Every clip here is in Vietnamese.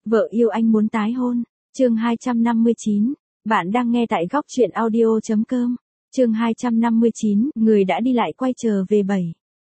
Vợ yêu anh muốn tái hôn. Chương 259. Bạn đang nghe tại góc truyện audio.com. Chương 259. Người đã đi lại quay trở về 7.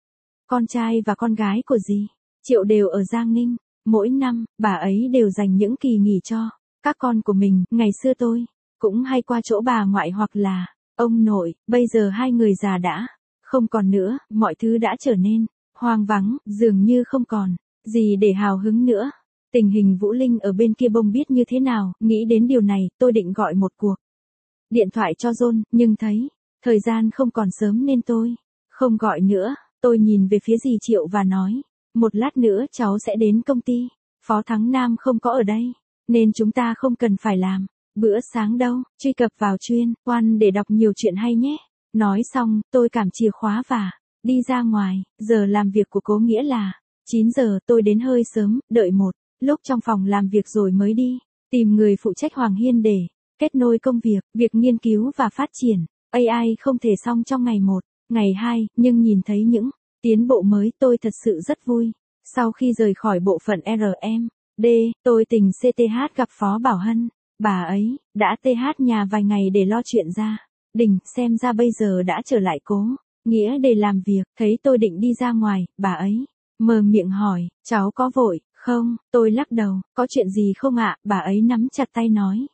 Con trai và con gái của dì Triệu đều ở Giang Ninh. Mỗi năm, bà ấy đều dành những kỳ nghỉ cho các con của mình. Ngày xưa tôi cũng hay qua chỗ bà ngoại hoặc là ông nội. Bây giờ hai người già đã không còn nữa, mọi thứ đã trở nên hoang vắng, dường như không còn gì để hào hứng nữa. Tình hình Vũ Linh ở bên kia bông biết như thế nào, nghĩ đến điều này, tôi định gọi một cuộc điện thoại cho John, nhưng thấy thời gian không còn sớm nên tôi không gọi nữa. Tôi nhìn về phía dì Triệu và nói, một lát nữa cháu sẽ đến công ty, Phó Thắng Nam không có ở đây, nên chúng ta không cần phải làm bữa sáng đâu. Truy cập vào chuyên quan để đọc nhiều chuyện hay nhé. Nói xong, tôi cảm chìa khóa và đi ra ngoài. Giờ làm việc của Cố Nghĩa là 9 giờ. Tôi đến hơi sớm, đợi một lúc trong phòng làm việc rồi mới đi tìm người phụ trách Hoàng Hiên để kết nối công việc. Việc nghiên cứu và phát triển AI không thể xong trong ngày 1, ngày 2, nhưng nhìn thấy những tiến bộ mới tôi thật sự rất vui. Sau khi rời khỏi bộ phận R&D, tôi tình CTH gặp Phó Bảo Hân. Bà ấy đã TH nhà vài ngày để lo chuyện gia đình, xem ra bây giờ đã trở lại Cố Nghĩa để làm việc. Thấy tôi định đi ra ngoài, bà ấy mở miệng hỏi, cháu có vội không? Tôi lắc đầu, có chuyện gì không ạ? Bà ấy nắm chặt tay nói,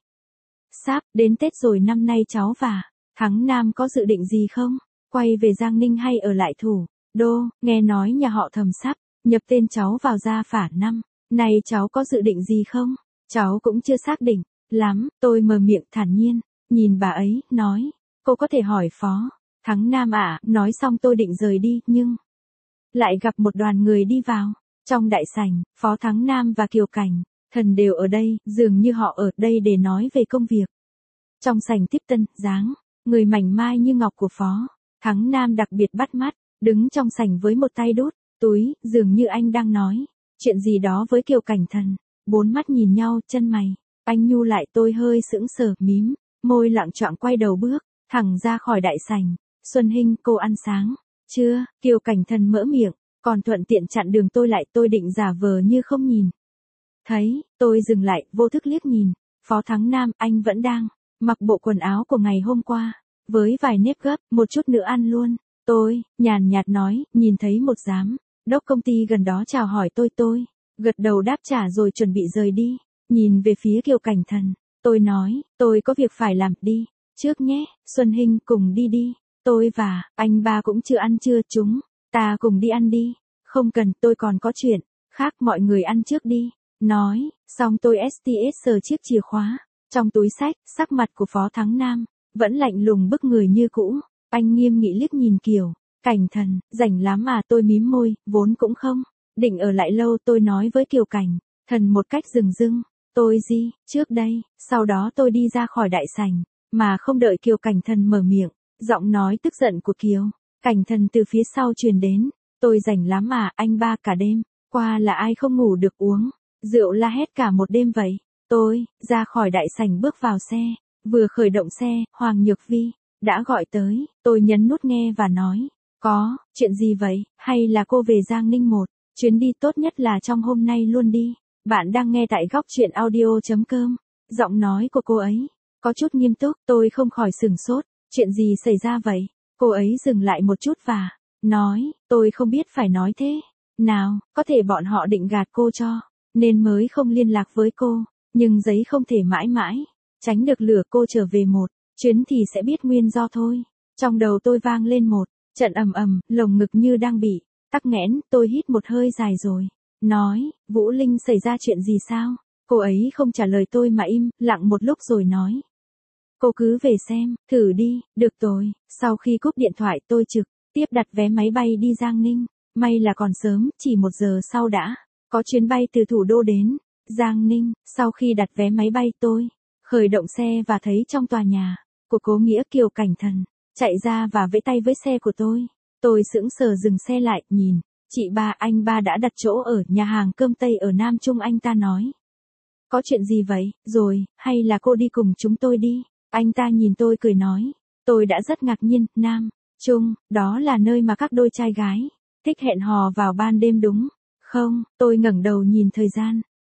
sắp đến Tết rồi, năm nay cháu và Thắng Nam có dự định gì không? Quay về Giang Ninh hay ở lại thủ đô? Nghe nói nhà họ Thẩm sắp nhập tên cháu vào gia phả năm nay, cháu có dự định gì không? Cháu cũng chưa xác định lắm. Tôi mở miệng thản nhiên, nhìn bà ấy, nói, cô có thể hỏi Phó Thắng Nam ạ. Nói xong tôi định rời đi, nhưng lại gặp một đoàn người đi vào. Trong đại sảnh, Phó Thắng Nam và Kiều Cảnh Thần đều ở đây, dường như họ ở đây để nói về công việc. Trong sảnh tiếp tân, dáng người mảnh mai như ngọc của Phó Thắng Nam đặc biệt bắt mắt, đứng trong sảnh với một tay đút túi, dường như anh đang nói chuyện gì đó với Kiều Cảnh Thần. Bốn mắt nhìn nhau, chân mày anh nhu lại. Tôi hơi sững sờ, mím môi lặng choạng quay đầu bước thẳng ra khỏi đại sảnh. Xuân Hinh, cô ăn sáng chưa? Kiều Cảnh Thần mở miệng, còn thuận tiện chặn đường tôi lại. Tôi định giả vờ như không nhìn thấy. Tôi dừng lại, vô thức liếc nhìn Phó Thắng Nam. Anh vẫn đang mặc bộ quần áo của ngày hôm qua, với vài nếp gấp, một chút nữa ăn luôn. Tôi nhàn nhạt nói, nhìn thấy một giám đốc công ty gần đó chào hỏi tôi gật đầu đáp trả rồi chuẩn bị rời đi. Nhìn về phía Kiều Cảnh Thần, tôi nói, tôi có việc phải làm, đi trước nhé. Xuân Hinh, cùng đi đi. Tôi và anh ba cũng chưa ăn trưa, chúng ta cùng đi ăn đi. Không cần, tôi còn có chuyện khác, mọi người ăn trước đi. Nói xong tôi STS sờ chiếc chìa khóa trong túi xách. Sắc mặt của Phó Thắng Nam vẫn lạnh lùng bức người như cũ. Anh nghiêm nghị liếc nhìn Kiều Cảnh Thần, rảnh lắm à? Tôi mím môi, vốn cũng không định ở lại lâu. Tôi nói với Kiều Cảnh Thần một cách dửng dưng, tôi gì trước đây. Sau đó tôi đi ra khỏi đại sảnh, mà không đợi Kiều Cảnh Thần mở miệng, giọng nói tức giận của Kiều Cảnh Thần từ phía sau truyền đến, tôi rảnh lắm à? Anh ba cả đêm qua là ai không ngủ được, uống rượu la hét cả một đêm vậy? Tôi ra khỏi đại sảnh bước vào xe, vừa khởi động xe, Hoàng Nhược Vi đã gọi tới. Tôi nhấn nút nghe và nói, có chuyện gì vậy? Hay là cô về Giang Ninh một chuyến đi, tốt nhất là trong hôm nay luôn đi. Bạn đang nghe tại góc truyện audio.com. Giọng nói của cô ấy có chút nghiêm túc. Tôi không khỏi sửng sốt. Chuyện gì xảy ra vậy? Cô ấy dừng lại một chút và nói, tôi không biết phải nói thế nào. Có thể bọn họ định gạt cô cho nên mới không liên lạc với cô, nhưng giấy không thể mãi mãi tránh được lửa. Cô trở về một chuyến thì sẽ biết nguyên do thôi. Trong đầu tôi vang lên một trận ầm ầm, lồng ngực như đang bị tắc nghẽn. Tôi hít một hơi dài rồi nói, Vũ Linh, xảy ra chuyện gì sao? Cô ấy không trả lời tôi mà im lặng một lúc rồi nói, cô cứ về xem thử đi. Được rồi. Sau khi cúp điện thoại tôi trực tiếp đặt vé máy bay đi Giang Ninh. May là còn sớm, chỉ 1 giờ sau đã có chuyến bay từ thủ đô đến Giang Ninh. Sau khi đặt vé máy bay tôi khởi động xe và thấy trong tòa nhà của Cố Nghĩa Kiều Cảnh Thần chạy ra và vẫy tay với xe của tôi. Tôi sững sờ dừng xe lại, nhìn chị ba. Anh ba đã đặt chỗ ở nhà hàng cơm Tây ở Nam Trung. Anh ta nói, có chuyện gì vậy? Rồi, hay là cô đi cùng chúng tôi đi? Anh ta nhìn tôi cười nói, tôi đã rất ngạc nhiên. Nam Trung, đó là nơi mà các đôi trai gái thích hẹn hò vào ban đêm đúng không? Tôi ngẩng đầu nhìn thời gian,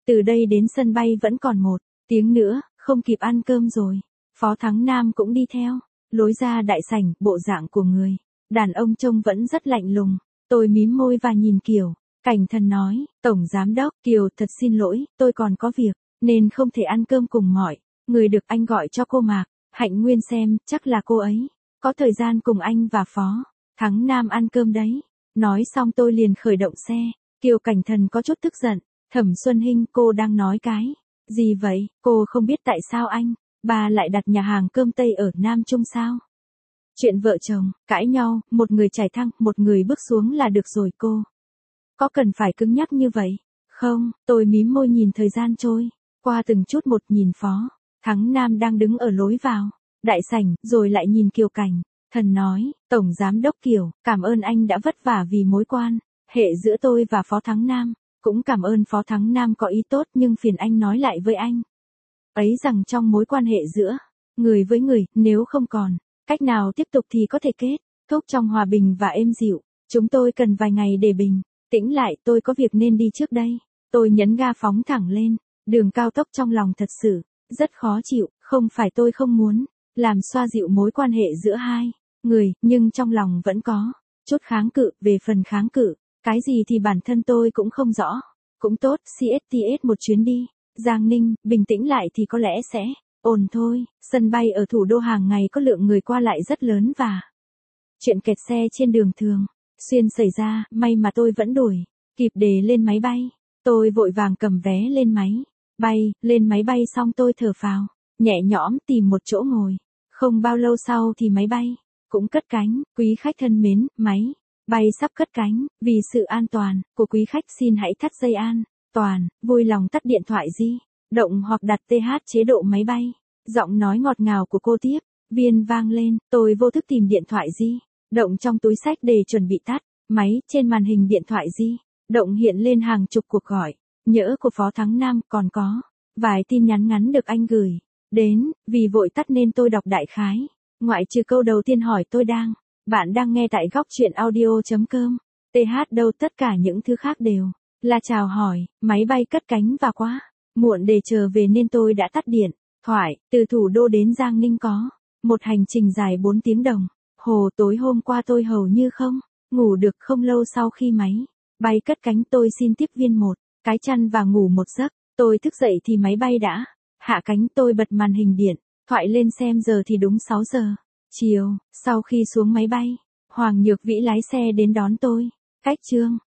Từ đây đến sân bay vẫn còn 1 tiếng nữa, không kịp ăn cơm rồi. Phó Thắng Nam cũng đi theo. Lối ra đại sảnh, bộ dạng của người đàn ông trông vẫn rất lạnh lùng. Tôi mím môi và nhìn Kiều. Cảnh Thần nói, Tổng Giám đốc, Kiều thật xin lỗi, tôi còn có việc, nên không thể ăn cơm cùng mọi người được anh gọi cho cô Mạc Hạnh Nguyên xem, chắc là cô ấy có thời gian cùng anh và Phó Thắng Nam ăn cơm đấy. Nói xong tôi liền khởi động xe. Kiều Cảnh Thần có chút tức giận. Thẩm Xuân Hinh, cô đang nói cái gì vậy? Cô không biết tại sao anh bà lại đặt nhà hàng cơm Tây ở Nam Trung sao? Chuyện vợ chồng cãi nhau, một người trải thang, một người bước xuống là được rồi cô. Có cần phải cứng nhắc như vậy? Không, tôi mím môi nhìn thời gian trôi qua từng chút một, nhìn Phó Thắng Nam đang đứng ở lối vào đại sảnh, rồi lại nhìn Kiều Cảnh Thần nói, Tổng Giám đốc Kiều, cảm ơn anh đã vất vả vì mối quan hệ giữa tôi và Phó Thắng Nam. Cũng cảm ơn Phó Thắng Nam có ý tốt, nhưng phiền anh nói lại với anh ấy rằng trong mối quan hệ giữa người với người, nếu không còn cách nào tiếp tục thì có thể kết thúc trong hòa bình và êm dịu. Chúng tôi cần vài ngày để bình tĩnh lại, tôi có việc nên đi trước đây. Tôi nhấn ga phóng thẳng lên đường cao tốc, trong lòng thật sự rất khó chịu. Không phải tôi không muốn làm xoa dịu mối quan hệ giữa hai người, nhưng trong lòng vẫn có chút kháng cự. Về phần kháng cự cái gì thì bản thân tôi cũng không rõ. Cũng tốt, CSTS một chuyến đi Giang Ninh, bình tĩnh lại thì có lẽ sẽ ổn thôi. Sân bay ở thủ đô hàng ngày có lượng người qua lại rất lớn và chuyện kẹt xe trên đường thường xuyên xảy ra. May mà tôi vẫn đuổi kịp để lên máy bay. Tôi vội vàng cầm vé lên máy bay. Lên máy bay xong tôi thở phào nhẹ nhõm, tìm một chỗ ngồi. Không bao lâu sau thì máy bay cũng cất cánh. Quý khách thân mến, máy bay sắp cất cánh. Vì sự an toàn của quý khách xin hãy thắt dây an toàn, vui lòng tắt điện thoại di động hoặc đặt TH chế độ máy bay. Giọng nói ngọt ngào của cô tiếp viên vang lên. Tôi vô thức tìm điện thoại di động trong túi xách để chuẩn bị tắt máy. Trên màn hình điện thoại di động hiện lên hàng chục cuộc gọi nhỡ của Phó Thắng Nam, còn có vài tin nhắn ngắn được anh gửi đến. Vì vội tắt nên tôi đọc đại khái, ngoại trừ câu đầu tiên hỏi tôi đang. Bạn đang nghe tại góc chuyện audio.com. TH đâu, tất cả những thứ khác đều là chào hỏi. Máy bay cất cánh và quá muộn để trở về nên tôi đã tắt điện thoại. Từ thủ đô đến Giang Ninh có một hành trình dài 4 tiếng đồng hồ. Tối hôm qua tôi hầu như không ngủ được. Không lâu sau khi máy bay cất cánh, tôi xin tiếp viên một cái chăn và ngủ một giấc. Tôi thức dậy thì máy bay đã hạ cánh. Tôi bật màn hình điện thoại lên xem giờ thì đúng 6 giờ chiều. Sau khi xuống máy bay, Hoàng Nhược Vĩ lái xe đến đón tôi. Cách Trương